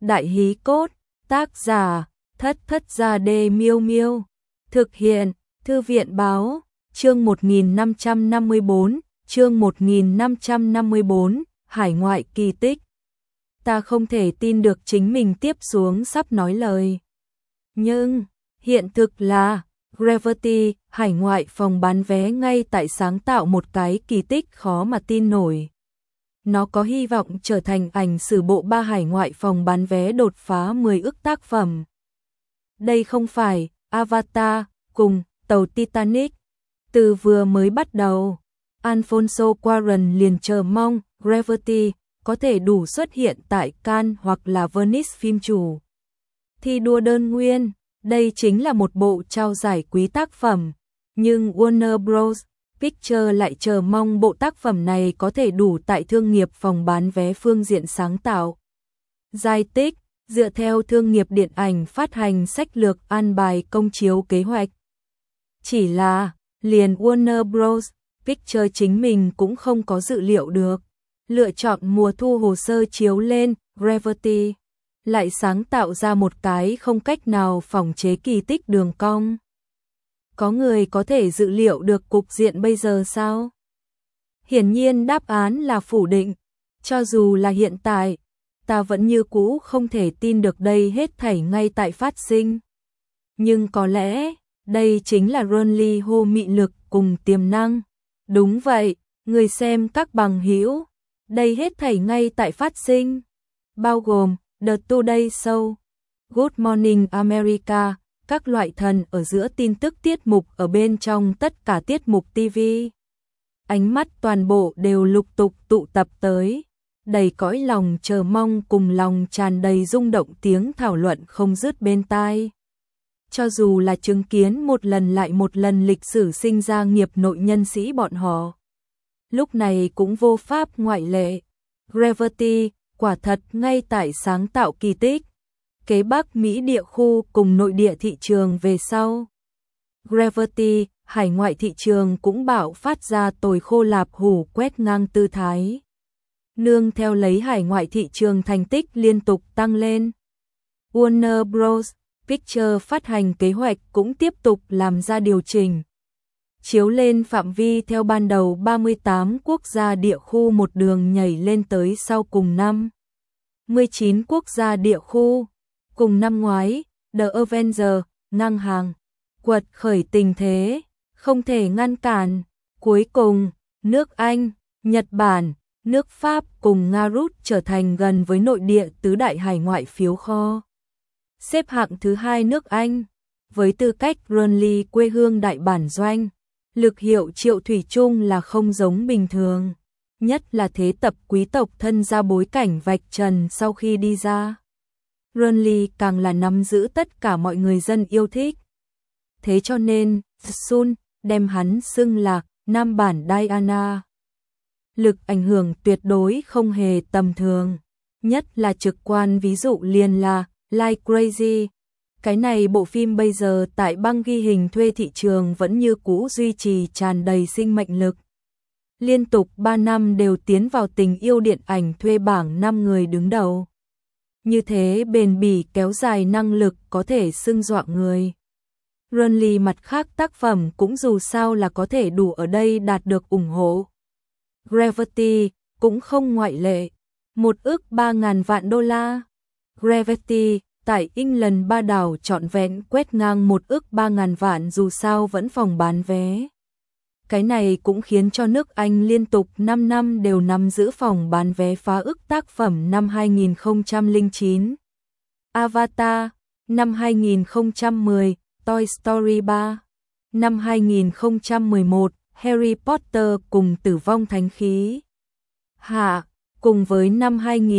Đại hí cốt, tác giả, Thất Gia Đê Miêu Miêu. Thực hiện, Thư viện báo, chương 1554, Hải ngoại kỳ tích. Ta không thể tin được chính mình tiếp xuống sắp nói lời. Nhưng, hiện thực là, Gravity, hải ngoại phòng bán vé ngay tại sáng tạo một cái kỳ tích khó mà tin nổi. Nó có hy vọng trở thành ảnh sử bộ 3 hải ngoại phòng bán vé đột phá 10 ức tác phẩm. Đây không phải Avatar cùng tàu Titanic. Từ vừa mới bắt đầu, Alfonso Cuarón liền chờ mong Gravity có thể đủ xuất hiện tại Cannes hoặc là Venice phim chủ. Thi đua đơn nguyên, đây chính là một bộ trao giải quý tác phẩm, nhưng Warner Bros. Pictures lại chờ mong bộ tác phẩm này có thể đủ tại thương nghiệp phòng bán vé phương diện sáng tạo. Giải tích, dựa theo thương nghiệp điện ảnh phát hành sách lược an bài công chiếu kế hoạch. Chỉ là, liền Warner Bros. Pictures chính mình cũng không có dự liệu được. Lựa chọn mùa thu hồ sơ chiếu lên, Gravity lại sáng tạo ra một cái không cách nào phỏng chế kỳ tích đường cong. Có người có thể dự liệu được cục diện bây giờ sao? Hiển nhiên đáp án là phủ định. Cho dù là hiện tại, ta vẫn như cũ không thể tin được đây hết thảy ngay tại phát sinh. Nhưng có lẽ, đây chính là Ronly Ho mị lực cùng tiềm năng. Đúng vậy, người xem các bằng hữu, đây hết thảy ngay tại phát sinh. Bao gồm The Today Show, Good Morning America, các loại thần ở giữa tin tức tiết mục ở bên trong tất cả tiết mục TV. Ánh mắt toàn bộ đều lục tục tụ tập tới, đầy cõi lòng chờ mong cùng lòng tràn đầy rung động tiếng thảo luận không dứt bên tai. Cho dù là chứng kiến một lần lại một lần lịch sử sinh ra nghiệp nội nhân sĩ bọn họ, lúc này cũng vô pháp ngoại lệ. Gravity quả thật ngay tại sáng tạo kỳ tích. Kế Bắc Mỹ địa khu cùng nội địa thị trường về sau. Gravity, hải ngoại thị trường cũng bạo phát ra tồi khô lạp hủ quét ngang tư thái. Nương theo lấy hải ngoại thị trường thành tích liên tục tăng lên. Warner Bros. Pictures phát hành kế hoạch cũng tiếp tục làm ra điều chỉnh. Chiếu lên phạm vi theo ban đầu 38 quốc gia địa khu một đường nhảy lên tới sau cùng năm 19 quốc gia địa khu. Cùng năm ngoái, The Avengers, ngang hàng, quật khởi tình thế, không thể ngăn cản. Cuối cùng, nước Anh, Nhật Bản, nước Pháp cùng Nga rút trở thành gần với nội địa tứ đại hải ngoại phiếu kho. Xếp hạng thứ 2 nước Anh, với tư cách Burnley quê hương đại bản doanh, lực hiệu triệu thủy chung là không giống bình thường. Nhất là thế tập quý tộc thân ra bối cảnh vạch trần sau khi đi ra. Burnley càng là nắm giữ tất cả mọi người dân yêu thích. Thế cho nên, Sun đem hắn xưng là Nam bản Diana. Lực ảnh hưởng tuyệt đối không hề tầm thường. Nhất là trực quan ví dụ liền là Like Crazy. Cái này bộ phim bây giờ tại băng ghi hình thuê thị trường vẫn như cũ duy trì tràn đầy sinh mệnh lực. Liên tục 3 năm đều tiến vào tình yêu điện ảnh thuê bảng 5 người đứng đầu. Như thế bền bỉ kéo dài năng lực có thể xưng dọa người. Burnley mặt khác tác phẩm cũng dù sao là có thể đủ ở đây đạt được ủng hộ. Gravity cũng không ngoại lệ. 1 ức 3.000 vạn đô la. Gravity tại England ba đảo trọn vẹn quét ngang 1 ức 3.000 vạn dù sao vẫn phòng bán vé. Cái này cũng khiến cho nước Anh liên tục 5 năm đều nắm giữ phòng bán vé phá ức tác phẩm năm 2009. Avatar, năm 2010, Toy Story 3, năm 2011, Harry Potter cùng Tử vong thánh khí. Hạ, cùng với năm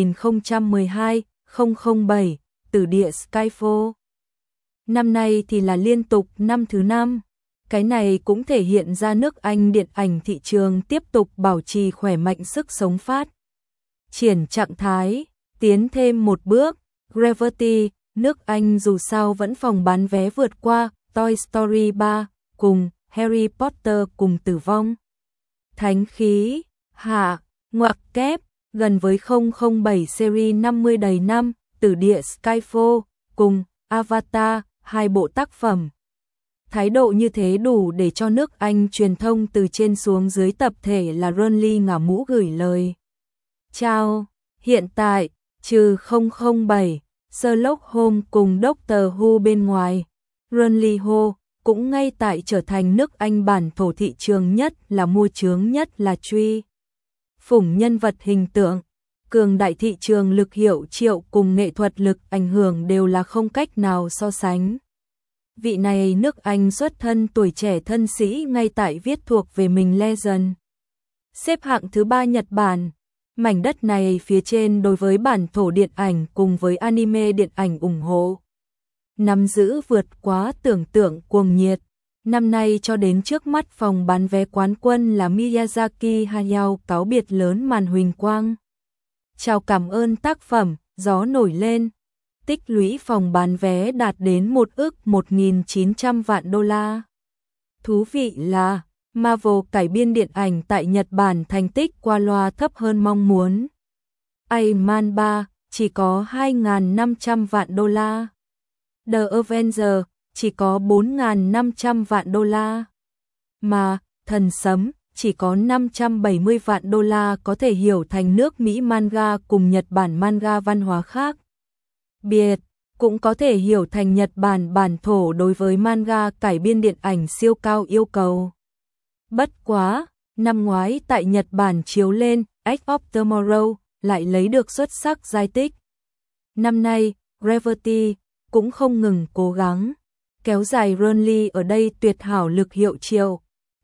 2012, 007, Tử địa Skyfall. Năm nay thì là liên tục năm thứ 5. Cái này cũng thể hiện ra nước Anh điện ảnh thị trường tiếp tục bảo trì khỏe mạnh sức sống phát. Triển trạng thái, tiến thêm một bước, Gravity, nước Anh dù sao vẫn phòng bán vé vượt qua Toy Story 3 cùng Harry Potter cùng Tử vong thánh khí. Hạ, ngoặc kép, gần với 007 series 50 đầy năm, Tử địa Skyfall cùng Avatar, hai bộ tác phẩm. Thái độ như thế đủ để cho nước Anh truyền thông từ trên xuống dưới tập thể là Burnley ngả mũ gửi lời chào. Hiện tại, trừ 007, Sherlock Holmes cùng Doctor Who bên ngoài, Burnley Ho cũng ngay tại trở thành nước Anh bản thổ thị trường nhất là mua chướng nhất là truy phủng nhân vật hình tượng. Cường đại thị trường lực hiệu triệu cùng nghệ thuật lực ảnh hưởng đều là không cách nào so sánh. Vị này nước Anh xuất thân tuổi trẻ thân sĩ ngay tại viết thuộc về mình Legend. Xếp hạng thứ 3 Nhật Bản. Mảnh đất này phía trên đối với bản thổ điện ảnh cùng với anime điện ảnh ủng hộ nắm giữ vượt quá tưởng tượng cuồng nhiệt. Năm nay cho đến trước mắt phòng bán vé quán quân là Miyazaki Hayao cáo biệt lớn màn huỳnh quang. Chào cảm ơn tác phẩm, gió nổi lên. Tích lũy phòng bán vé đạt đến 1.900 vạn đô la. Thú vị là, Marvel cải biên điện ảnh tại Nhật Bản thành tích qua loa thấp hơn mong muốn. Iron Man 3 chỉ có 2.500 vạn đô la. The Avengers chỉ có 4.500 vạn đô la. Mà, Thần Sấm chỉ có 570 vạn đô la, có thể hiểu thành nước Mỹ manga cùng Nhật Bản manga văn hóa khác biệt, cũng có thể hiểu thành Nhật Bản bản thổ đối với manga cải biên điện ảnh siêu cao yêu cầu. Bất quá, năm ngoái tại Nhật Bản chiếu lên, Edge of Tomorrow lại lấy được xuất sắc giải tích. Năm nay, Gravity cũng không ngừng cố gắng kéo dài Burnley ở đây tuyệt hảo lực hiệu triệu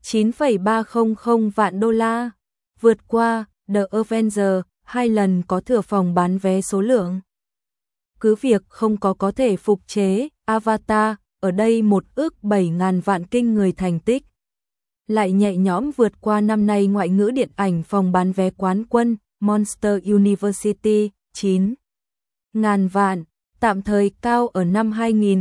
9,300 vạn đô la, vượt qua The Avengers 2 lần có thừa phòng bán vé số lượng. Cứ việc không có thể phục chế Avatar, ở đây 1.700.000 vạn kinh người thành tích. Lại nhẹ nhõm vượt qua năm nay ngoại ngữ điện ảnh phòng bán vé quán quân Monster University 9.000 vạn, tạm thời cao ở năm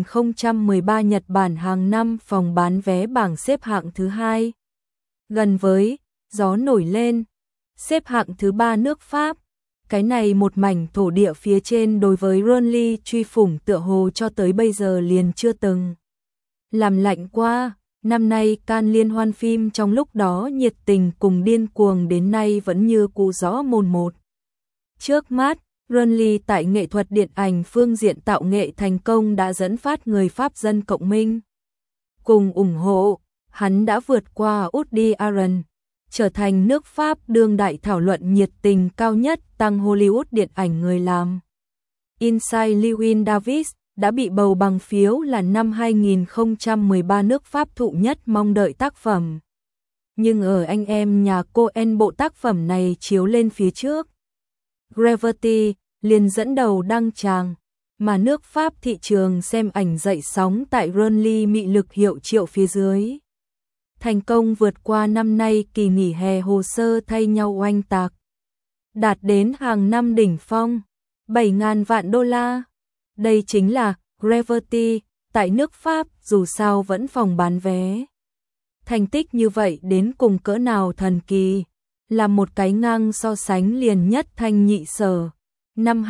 2013 Nhật Bản hàng năm phòng bán vé bảng xếp hạng thứ 2. Gần với gió nổi lên, xếp hạng thứ 3 nước Pháp. Cái này một mảnh thổ địa phía trên đối với Burnley truy phủng tựa hồ cho tới bây giờ liền chưa từng làm lạnh qua. Năm nay Cannes liên hoan phim trong lúc đó nhiệt tình cùng điên cuồng đến nay vẫn như cũ rõ mồn một. Trước mắt, Burnley tại nghệ thuật điện ảnh phương diện tạo nghệ thành công đã dẫn phát người Pháp dân cộng minh cùng ủng hộ, hắn đã vượt qua Woody Allen, trở thành nước Pháp đương đại thảo luận nhiệt tình cao nhất tăng Hollywood điện ảnh người làm. Inside Llewyn Davis đã bị bầu bằng phiếu là năm 2013 nước Pháp thụ nhất mong đợi tác phẩm. Nhưng ở anh em nhà Coen bộ tác phẩm này chiếu lên phía trước, Gravity liền dẫn đầu đăng tràng, mà nước Pháp thị trường xem ảnh dậy sóng tại Burnley mị lực hiệu triệu phía dưới. Thành công vượt qua năm nay kỳ nghỉ hè hồ sơ thay nhau oanh tạc, đạt đến hàng năm đỉnh phong, 7.000 vạn đô la. Đây chính là Gravity tại nước Pháp, dù sao vẫn phòng bán vé. Thành tích như vậy đến cùng cỡ nào thần kỳ, là một cái ngang so sánh liền nhất thanh nhị sở. Năm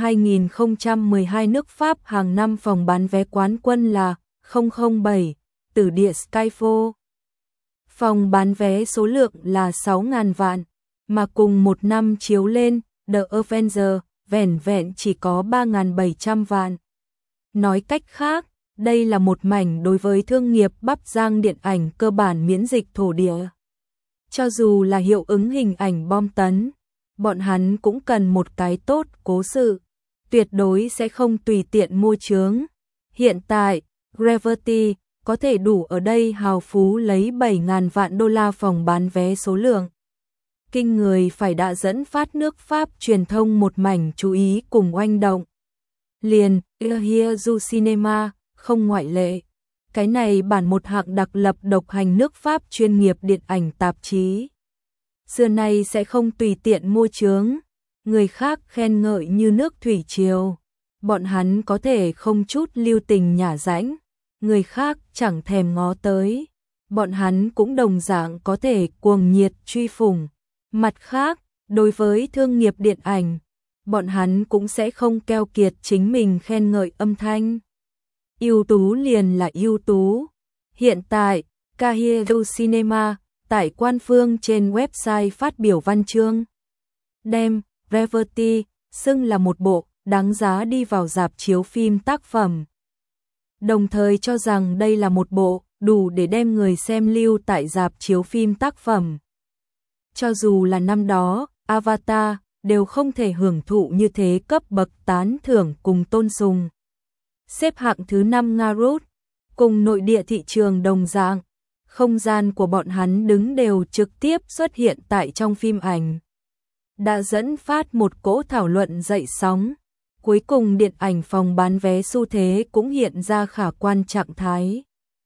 2012 nước Pháp hàng năm phòng bán vé quán quân là 007, Tử địa Skyfall. Phòng bán vé số lượng là 6.000 vạn, mà cùng một năm chiếu lên, The Avengers vẻn vẹn chỉ có 3.700 vạn. Nói cách khác, đây là một mảnh đối với thương nghiệp bắp rang điện ảnh cơ bản miễn dịch thổ địa. Cho dù là hiệu ứng hình ảnh bom tấn, bọn hắn cũng cần một cái tốt cố sự, tuyệt đối sẽ không tùy tiện mua chướng. Hiện tại, Gravity có thể đủ ở đây hào phú lấy 7.000 vạn đô la phòng bán vé số lượng. Kinh người phải đã dẫn phát nước Pháp truyền thông một mảnh chú ý cùng oanh động. Liền, Here du Cinema, không ngoại lệ. Cái này bản một hạng đặc lập độc hành nước Pháp chuyên nghiệp điện ảnh tạp chí. Xưa nay sẽ không tùy tiện mua chướng, người khác khen ngợi như nước thủy triều. Bọn hắn có thể không chút lưu tình nhả rãnh, người khác chẳng thèm ngó tới. Bọn hắn cũng đồng dạng có thể cuồng nhiệt truy phủng. Mặt khác, đối với thương nghiệp điện ảnh, bọn hắn cũng sẽ không keo kiệt chính mình khen ngợi âm thanh. Ưu tú liền là ưu tú. Hiện tại, Kahiru Cinema, tại quan phương trên website phát biểu văn chương, đem Gravity xưng là một bộ đáng giá đi vào rạp chiếu phim tác phẩm. Đồng thời cho rằng đây là một bộ đủ để đem người xem lưu tại rạp chiếu phim tác phẩm. Cho dù là năm đó, Avatar đều không thể hưởng thụ như thế cấp bậc tán thưởng cùng tôn sùng. Xếp hạng thứ 5 Naruto, cùng nội địa thị trường đồng dạng, không gian của bọn hắn đứng đều trực tiếp xuất hiện tại trong phim ảnh. Đã dẫn phát một cỗ thảo luận dậy sóng. Cuối cùng điện ảnh phòng bán vé xu thế cũng hiện ra khả quan trạng thái.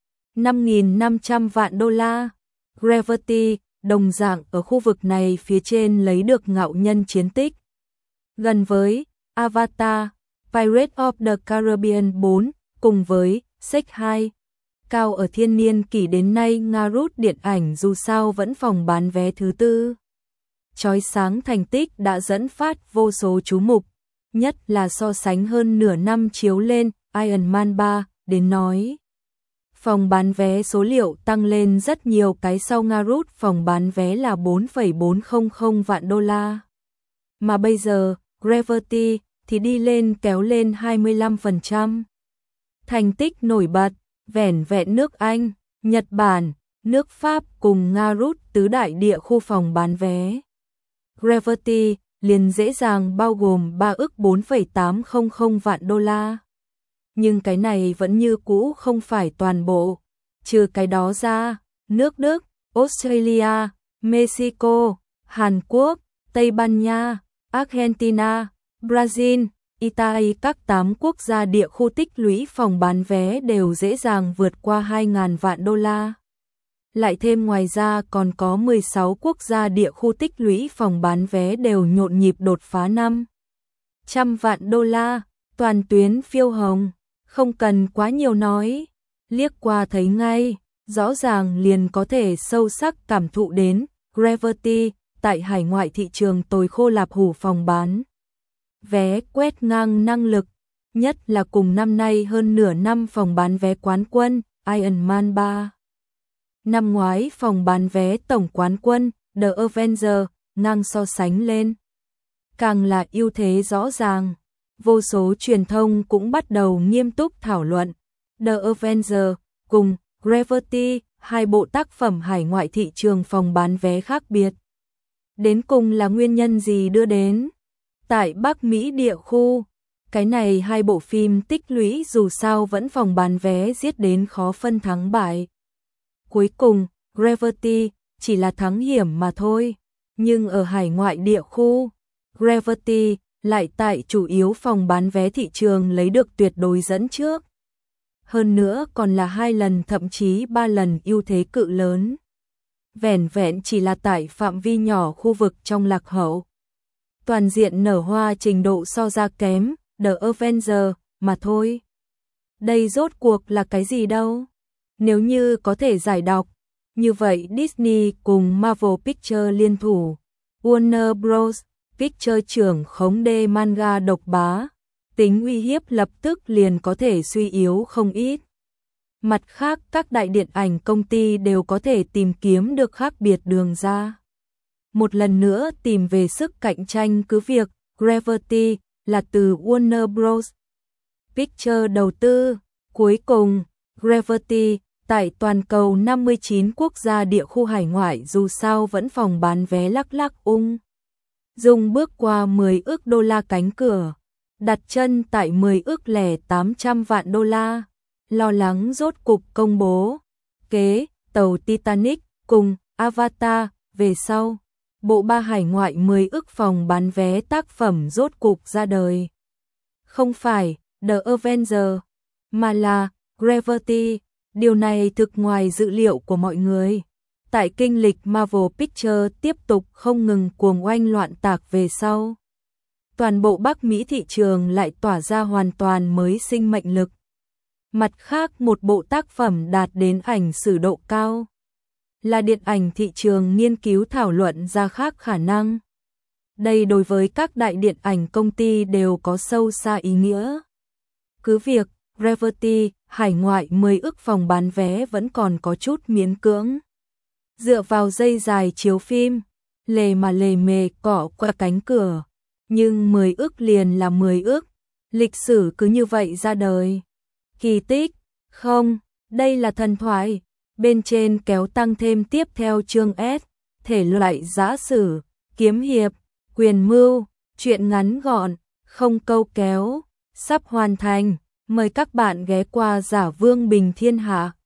5.500 vạn đô la. Gravity đồng dạng ở khu vực này phía trên lấy được ngạo nhân chiến tích. Gần với Avatar, Pirates of the Caribbean 4 cùng với Shrek 2. Cao ở thiên niên kỷ đến nay Naruto điện ảnh dù sao vẫn phòng bán vé thứ tư. Chói sáng thành tích đã dẫn phát vô số chú mục, nhất là so sánh hơn nửa năm chiếu lên Iron Man 3 đến nói. Phòng bán vé số liệu tăng lên rất nhiều cái sau Naruto phòng bán vé là 4,400 vạn đô la. Mà bây giờ, Gravity thì đi lên kéo lên 25%. Thành tích nổi bật, vẻn vẹn nước Anh, Nhật Bản, nước Pháp cùng Naruto tứ đại địa khu phòng bán vé. Gravity liền dễ dàng bao gồm 3 ức 4,800 vạn đô la. Nhưng cái này vẫn như cũ không phải toàn bộ. Trừ cái đó ra, nước Đức, Australia, Mexico, Hàn Quốc, Tây Ban Nha, Argentina, Brazil, Italy các 8 quốc gia địa khu tích lũy phòng bán vé đều dễ dàng vượt qua 2.000 vạn đô la. Lại thêm ngoài ra còn có 16 quốc gia địa khu tích lũy phòng bán vé đều nhộn nhịp đột phá 500 vạn đô la, toàn tuyến phiêu hồng, không cần quá nhiều nói, liếc qua thấy ngay, rõ ràng liền có thể sâu sắc cảm thụ đến Gravity tại hải ngoại thị trường tồi khô lạp hủ phòng bán vé quét ngang năng lực, nhất là cùng năm nay hơn nửa năm phòng bán vé quán quân Iron Man 3. Năm ngoái phòng bán vé tổng quán quân The Avengers ngang so sánh lên. Càng là ưu thế rõ ràng, vô số truyền thông cũng bắt đầu nghiêm túc thảo luận. The Avengers cùng Gravity, hai bộ tác phẩm hải ngoại thị trường phòng bán vé khác biệt. Đến cùng là nguyên nhân gì đưa đến? Tại Bắc Mỹ địa khu, cái này hai bộ phim tích lũy dù sao vẫn phòng bán vé giết đến khó phân thắng bại. Cuối cùng, Gravity chỉ là thắng hiểm mà thôi, nhưng ở hải ngoại địa khu, Gravity lại tại chủ yếu phòng bán vé thị trường lấy được tuyệt đối dẫn trước. Hơn nữa còn là 2 lần thậm chí 3 lần ưu thế cự lớn. Vẻn vẹn chỉ là tại phạm vi nhỏ khu vực trong lạc hậu. Toàn diện nở hoa trình độ so ra kém, The Avengers mà thôi. Đây rốt cuộc là cái gì đâu? Nếu như có thể giải đọc, như vậy Disney cùng Marvel Pictures liên thủ, Warner Bros. Pictures trưởng khống đê manga độc bá, tính uy hiếp lập tức liền có thể suy yếu không ít. Mặt khác các đại điện ảnh công ty đều có thể tìm kiếm được khác biệt đường ra. Một lần nữa tìm về sức cạnh tranh cứ việc Gravity là từ Warner Bros. Pictures đầu tư. Cuối cùng, Gravity tại toàn cầu 59 quốc gia địa khu hải ngoại dù sao vẫn phòng bán vé lắc lắc dùng bước qua 10 ức đô la cánh cửa, đặt chân tại 10 ức lẻ 800 vạn đô la, lo lắng rốt cục công bố. Kế, tàu Titanic cùng Avatar về sau, bộ ba hải ngoại 10 ức phòng bán vé tác phẩm rốt cục ra đời. Không phải The Avengers, mà là Gravity, điều này thực ngoài dự liệu của mọi người. Tại kinh lịch Marvel Pictures tiếp tục không ngừng cuồng oanh loạn tạc về sau, toàn bộ Bắc Mỹ thị trường lại tỏa ra hoàn toàn mới sinh mệnh lực. Mặt khác một bộ tác phẩm đạt đến ảnh sử độ cao, là điện ảnh thị trường nghiên cứu thảo luận ra khác khả năng. đây đối với các đại điện ảnh công ty đều có sâu xa ý nghĩa. Cứ việc Gravity hải ngoại 10 ức phòng bán vé vẫn còn có chút miễn cưỡng. Dựa vào dây dài chiếu phim, lề mà lề mề cọ qua cánh cửa, nhưng 10 ức liền là 10 ức, lịch sử cứ như vậy ra đời. Kỳ tích, không, đây là thần thoại, bên trên kéo tăng thêm tiếp theo chương S, thể loại giã sử, kiếm hiệp, quyền mưu, truyện ngắn gọn, không câu kéo, sắp hoàn thành, mời các bạn ghé qua Giả Vương Bình Thiên Hạ.